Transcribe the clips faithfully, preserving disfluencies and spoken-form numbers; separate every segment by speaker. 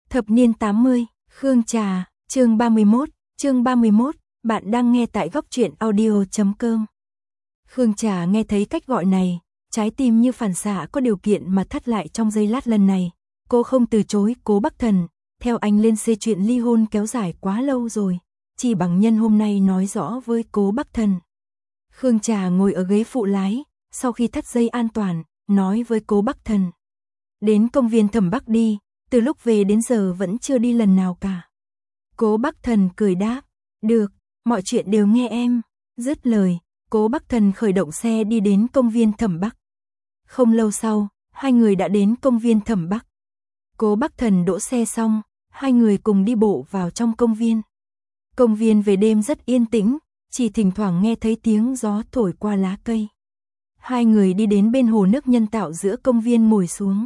Speaker 1: Thập niên tám mươi, Khương Trà, chương ba mươi mốt, chương ba mươi mốt, bạn đang nghe tại góc truyện audio chấm com. Khương Trà nghe thấy cách gọi này, trái tim như phản xạ có điều kiện mà thắt lại trong giây lát lần này. Cô không từ chối Cố Bắc Thần, theo anh lên xe chuyện ly hôn kéo dài quá lâu rồi, chỉ bằng nhân hôm nay nói rõ với Cố Bắc Thần. Khương Trà ngồi ở ghế phụ lái, sau khi thắt dây an toàn, nói với Cố Bắc Thần. Đến công viên Thẩm Bắc đi, từ lúc về đến giờ vẫn chưa đi lần nào cả. Cố Bắc Thần cười đáp, được, mọi chuyện đều nghe em. Dứt lời, Cố Bắc Thần khởi động xe đi đến công viên Thẩm Bắc. Không lâu sau, hai người đã đến công viên Thẩm Bắc. Cố Bắc Thần đỗ xe xong, hai người cùng đi bộ vào trong công viên. Công viên về đêm rất yên tĩnh, chỉ thỉnh thoảng nghe thấy tiếng gió thổi qua lá cây. Hai người đi đến bên hồ nước nhân tạo giữa công viên ngồi xuống.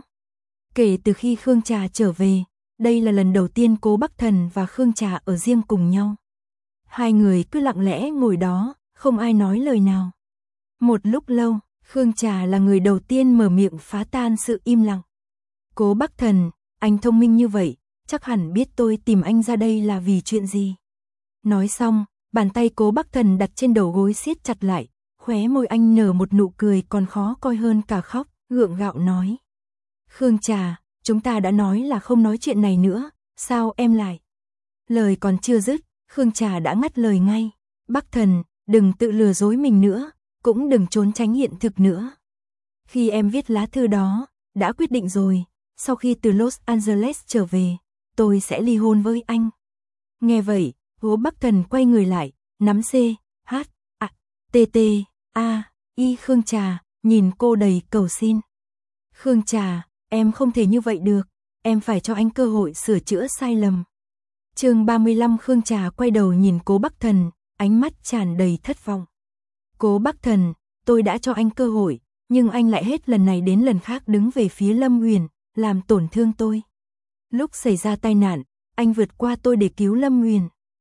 Speaker 1: Kể từ khi Khương Trà trở về, đây là lần đầu tiên Cố Bắc Thần và Khương Trà ở riêng cùng nhau. Hai người cứ lặng lẽ ngồi đó, không ai nói lời nào. Một lúc lâu, Khương Trà là người đầu tiên mở miệng phá tan sự im lặng. Cố Bắc Thần, anh thông minh như vậy, chắc hẳn biết tôi tìm anh ra đây là vì chuyện gì. Nói xong, bàn tay Cố Bắc Thần đặt trên đầu gối siết chặt lại, khóe môi anh nở một nụ cười còn khó coi hơn cả khóc, gượng gạo nói. Khương Trà, chúng ta đã nói là không nói chuyện này nữa, sao em lại? Lời còn chưa dứt, Khương Trà đã ngắt lời ngay. Bắc Thần, đừng tự lừa dối mình nữa, cũng đừng trốn tránh hiện thực nữa. Khi em viết lá thư đó, đã quyết định rồi, sau khi từ Los Angeles trở về, tôi sẽ ly hôn với anh. Nghe vậy, Cố Bắc Thần quay người lại, nắm C, H, A, T, T, A, I Khương Trà, nhìn cô đầy cầu xin. Khương Trà, em không thể như vậy được, em phải cho anh cơ hội sửa chữa sai lầm. Chương ba mươi lăm Khương Trà quay đầu nhìn Cố Bắc Thần, ánh mắt tràn đầy thất vọng. Cố Bắc Thần, tôi đã cho anh cơ hội, nhưng anh lại hết lần này đến lần khác đứng về phía Lâm Uyển, làm tổn thương tôi. Lúc xảy ra tai nạn, anh vượt qua tôi để cứu Lâm Uyển.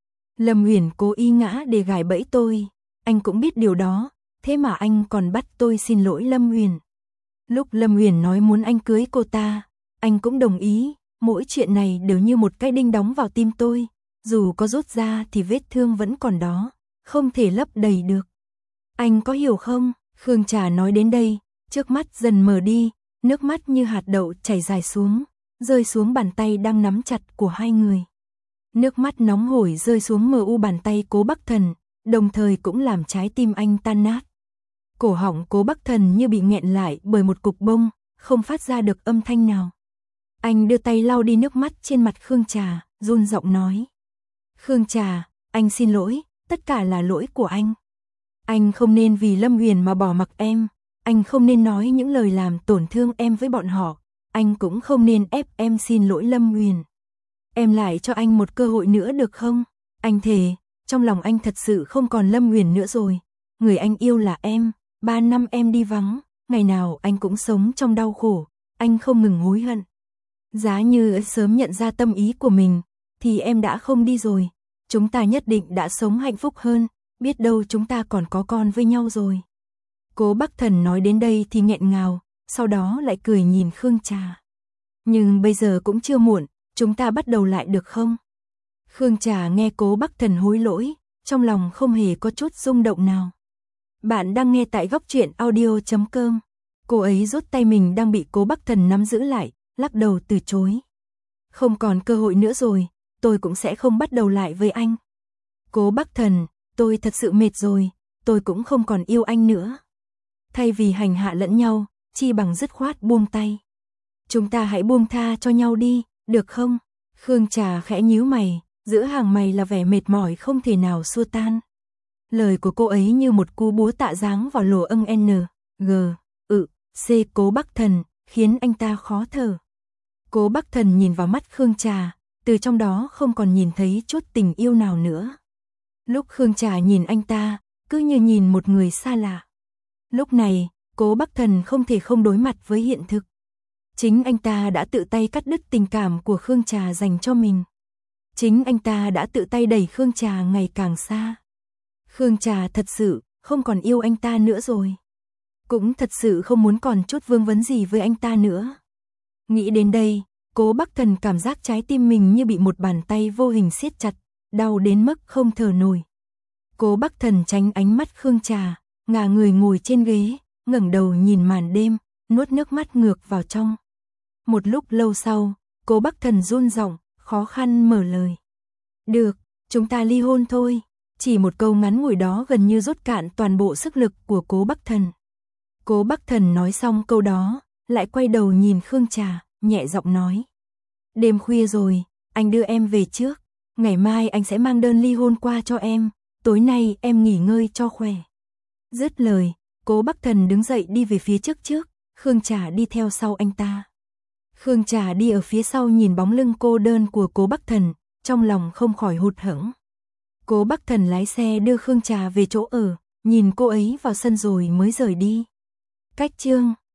Speaker 1: Lâm Uyển cố ý ngã để gài bẫy tôi, anh cũng biết điều đó, thế mà anh còn bắt tôi xin lỗi Lâm Uyển. Lúc Lâm Uyển nói muốn anh cưới cô ta, anh cũng đồng ý, mỗi chuyện này đều như một cái đinh đóng vào tim tôi, dù có rút ra thì vết thương vẫn còn đó, không thể lấp đầy được. Anh có hiểu không? Khương Trà nói đến đây, trước mắt dần mờ đi, nước mắt như hạt đậu chảy dài xuống, rơi xuống bàn tay đang nắm chặt của hai người. Nước mắt nóng hổi rơi xuống mờ u bàn tay Cố Bắc Thần, đồng thời cũng làm trái tim anh tan nát. Cổ họng Cố Bắc Thần như bị nghẹn lại bởi một cục bông, không phát ra được âm thanh nào. Anh đưa tay lau đi nước mắt trên mặt Khương Trà, run giọng nói. Khương Trà, anh xin lỗi, tất cả là lỗi của anh. Anh không nên vì Lâm Uyển mà bỏ mặc em, anh không nên nói những lời làm tổn thương em với bọn họ, anh cũng không nên ép em xin lỗi Lâm Uyển. Em lại cho anh một cơ hội nữa được không? Anh thề, trong lòng anh thật sự không còn Lâm Uyển nữa rồi, người anh yêu là em. Ba năm em đi vắng, ngày nào anh cũng sống trong đau khổ, anh không ngừng hối hận. Giá như sớm nhận ra tâm ý của mình, thì em đã không đi rồi, chúng ta nhất định đã sống hạnh phúc hơn, biết đâu chúng ta còn có con với nhau rồi. Cố Bắc Thần nói đến đây thì nghẹn ngào, sau đó lại cười nhìn Khương Trà. Nhưng bây giờ cũng chưa muộn, chúng ta bắt đầu lại được không? Khương Trà nghe Cố Bắc Thần hối lỗi, trong lòng không hề có chút rung động nào. Bạn đang nghe tại góc truyện audio chấm com. Cô ấy rút tay mình đang bị Cố Bắc Thần nắm giữ lại, lắc đầu từ chối. Không còn cơ hội nữa rồi, tôi cũng sẽ không bắt đầu lại với anh. Cố Bắc Thần, tôi thật sự mệt rồi, tôi cũng không còn yêu anh nữa. Thay vì hành hạ lẫn nhau, chi bằng dứt khoát buông tay. Chúng ta hãy buông tha cho nhau đi, được không? Khương Trà khẽ nhíu mày, giữa hàng mày là vẻ mệt mỏi không thể nào xua tan. Lời của cô ấy như một cú búa tạ giáng vào lỗ âng N, G, ự, C Cố Bắc Thần, khiến anh ta khó thở. Cố Bắc Thần nhìn vào mắt Khương Trà, từ trong đó không còn nhìn thấy chút tình yêu nào nữa. Lúc Khương Trà nhìn anh ta, cứ như nhìn một người xa lạ. Lúc này, Cố Bắc Thần không thể không đối mặt với hiện thực. Chính anh ta đã tự tay cắt đứt tình cảm của Khương Trà dành cho mình. Chính anh ta đã tự tay đẩy Khương Trà ngày càng xa. Khương Trà thật sự không còn yêu anh ta nữa rồi. Cũng thật sự không muốn còn chút vương vấn gì với anh ta nữa. Nghĩ đến đây, Cố Bắc Thần cảm giác trái tim mình như bị một bàn tay vô hình siết chặt, đau đến mức không thở nổi. Cố Bắc Thần tránh ánh mắt Khương Trà, ngả người ngồi trên ghế, ngẩng đầu nhìn màn đêm, nuốt nước mắt ngược vào trong. Một lúc lâu sau, Cố Bắc Thần run giọng, khó khăn mở lời. Được, chúng ta ly hôn thôi. Chỉ một câu ngắn ngủi đó gần như rút cạn toàn bộ sức lực của Cố Bắc Thần. Cố Bắc Thần nói xong câu đó, lại quay đầu nhìn Khương Trà, nhẹ giọng nói. Đêm khuya rồi, anh đưa em về trước. Ngày mai anh sẽ mang đơn ly hôn qua cho em. Tối nay em nghỉ ngơi cho khỏe. Dứt lời, Cố Bắc Thần đứng dậy đi về phía trước trước, Khương Trà đi theo sau anh ta. Khương Trà đi ở phía sau nhìn bóng lưng cô đơn của Cố Bắc Thần, trong lòng không khỏi hụt hẫng. Cố Bắc Thần lái xe đưa Khương Trà về chỗ ở, nhìn cô ấy vào sân rồi mới rời đi. Cách chương